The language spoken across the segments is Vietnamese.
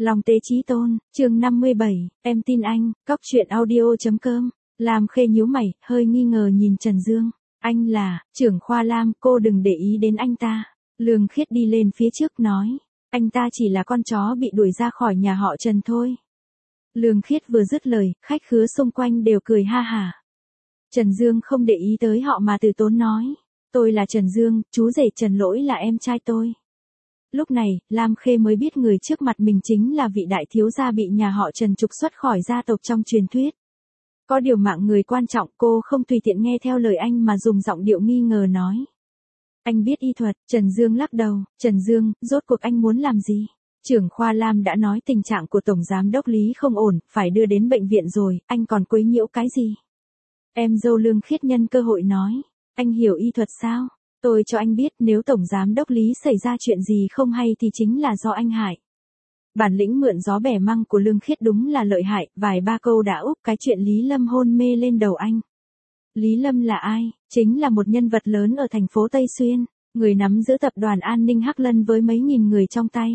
Long Tế Chí Tôn, chương 57, em tin anh, cóc truyện audio.com. Lam Khê nhíu mày, hơi nghi ngờ nhìn Trần Dương. Anh là, trưởng khoa Lam, cô đừng để ý đến anh ta. Lương Khiết đi lên phía trước nói. Anh ta chỉ là con chó bị đuổi ra khỏi nhà họ Trần thôi. Lương Khiết vừa dứt lời, khách khứa xung quanh đều cười ha hả. Trần Dương không để ý tới họ mà từ tốn nói. Tôi là Trần Dương, chú rể Trần Lỗi là em trai tôi. Lúc này, Lam Khê mới biết người trước mặt mình chính là vị đại thiếu gia bị nhà họ Trần trục xuất khỏi gia tộc trong truyền thuyết. Có điều mạng người quan trọng, cô không tùy tiện nghe theo lời anh mà dùng giọng điệu nghi ngờ nói. Anh biết y thuật, Trần Dương lắc đầu. Trần Dương, rốt cuộc anh muốn làm gì? Trưởng khoa Lam đã nói tình trạng của Tổng Giám Đốc Lý không ổn, phải đưa đến bệnh viện rồi, anh còn quấy nhiễu cái gì? Em dâu Lương Khiết nhân cơ hội nói. Anh hiểu y thuật sao? Tôi cho anh biết nếu Tổng Giám Đốc Lý xảy ra chuyện gì không hay thì chính là do anh hại. Bản lĩnh mượn gió bẻ măng của Lương Khiết đúng là lợi hại, vài ba câu đã úp cái chuyện Lý Lâm hôn mê lên đầu anh. Lý Lâm là ai? Chính là một nhân vật lớn ở thành phố Tây Xuyên, người nắm giữ tập đoàn an ninh Hắc Lân với mấy nghìn người trong tay.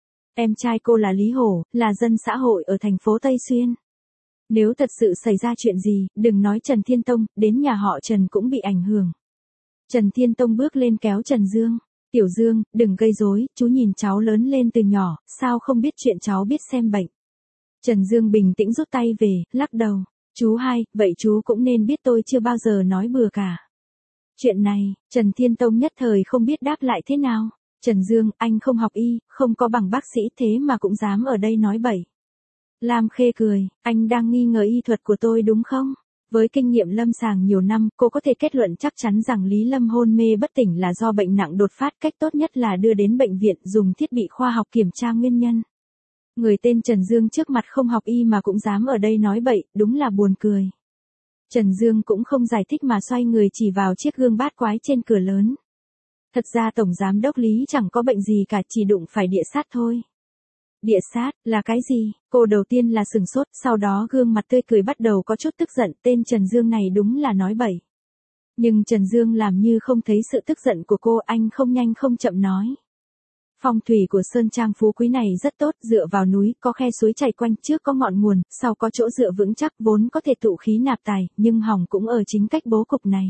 Em trai cô là Lý Hổ, là dân xã hội ở thành phố Tây Xuyên. Nếu thật sự xảy ra chuyện gì, đừng nói Trần Thiên Tông, đến nhà họ Trần cũng bị ảnh hưởng. Trần Thiên Tông bước lên kéo Trần Dương. Tiểu Dương, đừng gây rối, chú nhìn cháu lớn lên từ nhỏ, sao không biết chuyện cháu biết xem bệnh. Trần Dương bình tĩnh rút tay về, lắc đầu. Chú hai, vậy chú cũng nên biết tôi chưa bao giờ nói bừa cả. Chuyện này, Trần Thiên Tông nhất thời không biết đáp lại thế nào. Trần Dương, anh không học y, không có bằng bác sĩ thế mà cũng dám ở đây nói bậy. Lam Khê cười, anh đang nghi ngờ y thuật của tôi đúng không? Với kinh nghiệm lâm sàng nhiều năm, cô có thể kết luận chắc chắn rằng Lý Lâm hôn mê bất tỉnh là do bệnh nặng đột phát, cách tốt nhất là đưa đến bệnh viện dùng thiết bị khoa học kiểm tra nguyên nhân. Người tên Trần Dương trước mặt không học y mà cũng dám ở đây nói bậy, đúng là buồn cười. Trần Dương cũng không giải thích mà xoay người chỉ vào chiếc gương bát quái trên cửa lớn. Thật ra Tổng Giám Đốc Lý chẳng có bệnh gì cả, chỉ đụng phải địa sát thôi. Địa sát, là cái gì? Cô đầu tiên là sừng sốt, sau đó gương mặt tươi cười bắt đầu có chút tức giận, tên Trần Dương này đúng là nói bậy. Nhưng Trần Dương làm như không thấy sự tức giận của cô, anh không nhanh không chậm nói. Phong thủy của Sơn Trang Phú Quý này rất tốt, dựa vào núi, có khe suối chảy quanh, trước có ngọn nguồn, sau có chỗ dựa vững chắc, vốn có thể tụ khí nạp tài, nhưng hỏng cũng ở chính cách bố cục này.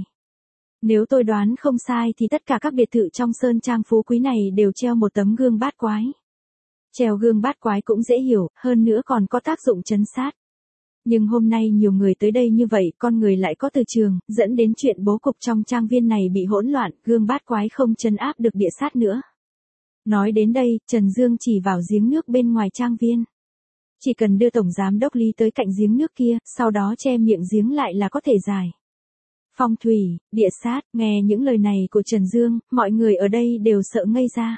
Nếu tôi đoán không sai thì tất cả các biệt thự trong Sơn Trang Phú Quý này đều treo một tấm gương bát quái. Treo gương bát quái cũng dễ hiểu, hơn nữa còn có tác dụng trấn sát. Nhưng hôm nay nhiều người tới đây như vậy, con người lại có từ trường, dẫn đến chuyện bố cục trong trang viên này bị hỗn loạn, gương bát quái không trấn áp được địa sát nữa. Nói đến đây, Trần Dương chỉ vào giếng nước bên ngoài trang viên. Chỉ cần đưa Tổng Giám Đốc Lý tới cạnh giếng nước kia, sau đó che miệng giếng lại là có thể giải. Phong thủy, địa sát, nghe những lời này của Trần Dương, mọi người ở đây đều sợ ngây ra.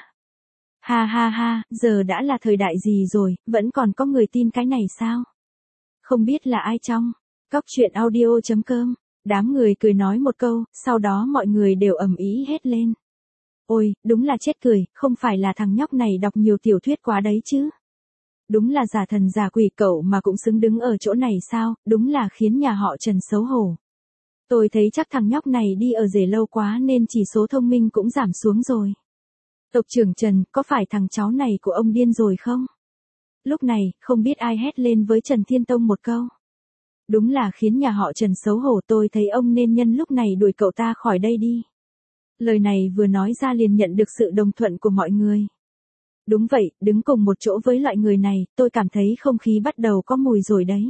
Ha ha ha, giờ đã là thời đại gì rồi, vẫn còn có người tin cái này sao? Không biết là ai trong cóc truyện audio.com. Đám người cười nói một câu, sau đó mọi người đều ầm ĩ hết lên. Ôi, đúng là chết cười, không phải là thằng nhóc này đọc nhiều tiểu thuyết quá đấy chứ. Đúng là giả thần giả quỷ, cậu mà cũng xứng đứng ở chỗ này sao, đúng là khiến nhà họ Trần xấu hổ. Tôi thấy chắc thằng nhóc này đi ở rể lâu quá nên chỉ số thông minh cũng giảm xuống rồi. Tộc trưởng Trần, có phải thằng cháu này của ông điên rồi không? Lúc này, không biết ai hét lên với Trần Thiên Tông một câu. Đúng là khiến nhà họ Trần xấu hổ, tôi thấy ông nên nhân lúc này đuổi cậu ta khỏi đây đi. Lời này vừa nói ra liền nhận được sự đồng thuận của mọi người. Đúng vậy, đứng cùng một chỗ với loại người này, tôi cảm thấy không khí bắt đầu có mùi rồi đấy.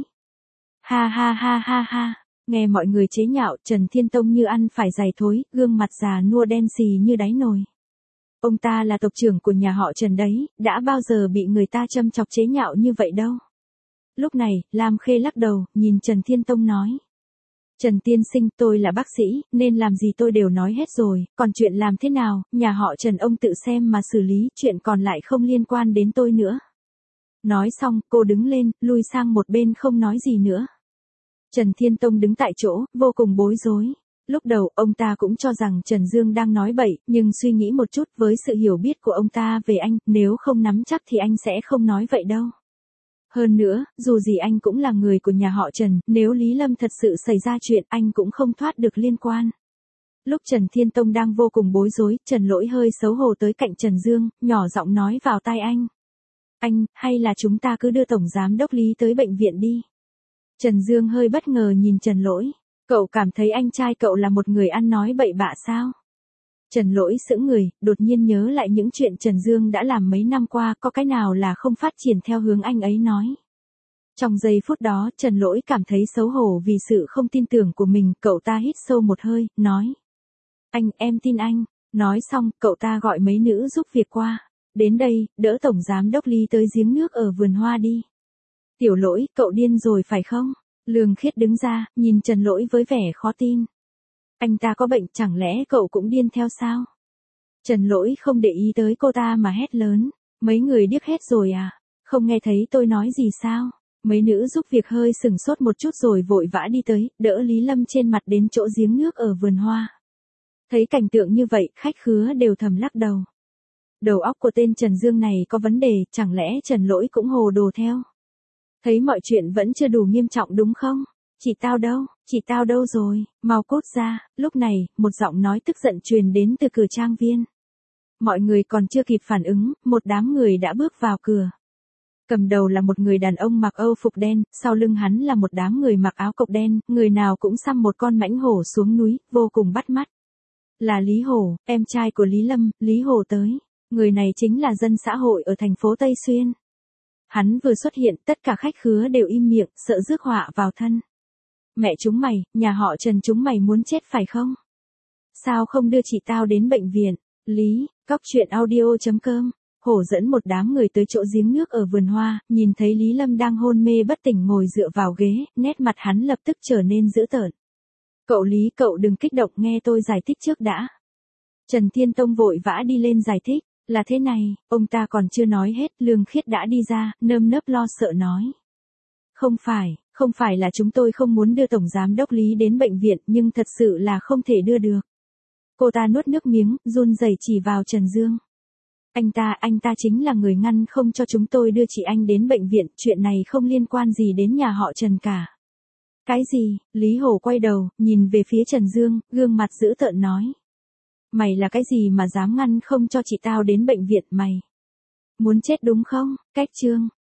Ha ha ha ha ha, nghe mọi người chế nhạo, Trần Thiên Tông như ăn phải giày thối, gương mặt già nua đen xì như đáy nồi. Ông ta là tộc trưởng của nhà họ Trần đấy, đã bao giờ bị người ta châm chọc chế nhạo như vậy đâu. Lúc này, Lam Khê lắc đầu, nhìn Trần Thiên Tông nói. Trần tiên sinh, tôi là bác sĩ, nên làm gì tôi đều nói hết rồi, còn chuyện làm thế nào, nhà họ Trần ông tự xem mà xử lý, chuyện còn lại không liên quan đến tôi nữa. Nói xong, cô đứng lên, lui sang một bên không nói gì nữa. Trần Thiên Tông đứng tại chỗ, vô cùng bối rối. Lúc đầu, ông ta cũng cho rằng Trần Dương đang nói bậy, nhưng suy nghĩ một chút với sự hiểu biết của ông ta về anh, nếu không nắm chắc thì anh sẽ không nói vậy đâu. Hơn nữa, dù gì anh cũng là người của nhà họ Trần, nếu Lý Lâm thật sự xảy ra chuyện anh cũng không thoát được liên quan. Lúc Trần Thiên Tông đang vô cùng bối rối, Trần Lỗi hơi xấu hổ tới cạnh Trần Dương, nhỏ giọng nói vào tai anh. Anh, hay là chúng ta cứ đưa Tổng Giám Đốc Lý tới bệnh viện đi. Trần Dương hơi bất ngờ nhìn Trần Lỗi. Cậu cảm thấy anh trai cậu là một người ăn nói bậy bạ sao? Trần Lỗi sững người, đột nhiên nhớ lại những chuyện Trần Dương đã làm mấy năm qua, có cái nào là không phát triển theo hướng anh ấy nói. Trong giây phút đó, Trần Lỗi cảm thấy xấu hổ vì sự không tin tưởng của mình, cậu ta hít sâu một hơi, nói. Anh, em tin anh. Nói xong, cậu ta gọi mấy nữ giúp việc qua. Đến đây, đỡ Tổng Giám Đốc Lý tới giếng nước ở vườn hoa đi. Tiểu Lỗi, cậu điên rồi phải không? Lương Khiết đứng ra, nhìn Trần Lỗi với vẻ khó tin. Anh ta có bệnh, chẳng lẽ cậu cũng điên theo sao? Trần Lỗi không để ý tới cô ta mà hét lớn. Mấy người điếc hết rồi à? Không nghe thấy tôi nói gì sao? Mấy nữ giúp việc hơi sừng sốt một chút rồi vội vã đi tới, đỡ Lý Lâm trên mặt đến chỗ giếng nước ở vườn hoa. Thấy cảnh tượng như vậy, khách khứa đều thầm lắc đầu. Đầu óc của tên Trần Dương này có vấn đề, chẳng lẽ Trần Lỗi cũng hồ đồ theo? Thấy mọi chuyện vẫn chưa đủ nghiêm trọng đúng không? Chị tao đâu rồi, mau cút ra. Lúc này, một giọng nói tức giận truyền đến từ cửa trang viên. Mọi người còn chưa kịp phản ứng, một đám người đã bước vào cửa. Cầm đầu là một người đàn ông mặc âu phục đen, sau lưng hắn là một đám người mặc áo cộc đen, người nào cũng xăm một con mãnh hổ xuống núi, vô cùng bắt mắt. Là Lý Hổ, em trai của Lý Lâm. Lý Hổ tới. Người này chính là dân xã hội ở thành phố Tây Xuyên. Hắn vừa xuất hiện, tất cả khách khứa đều im miệng, sợ rước họa vào thân. Mẹ chúng mày, nhà họ Trần chúng mày muốn chết phải không? Sao không đưa chị tao đến bệnh viện? Lý, cóc truyện audio.com. Hổ dẫn một đám người tới chỗ giếng nước ở vườn hoa, nhìn thấy Lý Lâm đang hôn mê bất tỉnh ngồi dựa vào ghế, nét mặt hắn lập tức trở nên dữ tợn. Cậu Lý, cậu đừng kích động, nghe tôi giải thích trước đã. Trần Thiên Tông vội vã đi lên giải thích. Là thế này, ông ta còn chưa nói hết, Lương Khiết đã đi ra, nơm nớp lo sợ nói. Không phải là chúng tôi không muốn đưa Tổng Giám Đốc Lý đến bệnh viện, nhưng thật sự là không thể đưa được. Cô ta nuốt nước miếng, run rẩy chỉ vào Trần Dương. Anh ta chính là người ngăn không cho chúng tôi đưa chị anh đến bệnh viện, chuyện này không liên quan gì đến nhà họ Trần cả. Cái gì? Lý Hổ quay đầu, nhìn về phía Trần Dương, gương mặt dữ tợn nói. Mày là cái gì mà dám ngăn không cho chị tao đến bệnh viện mày? Muốn chết đúng không? Cách chương.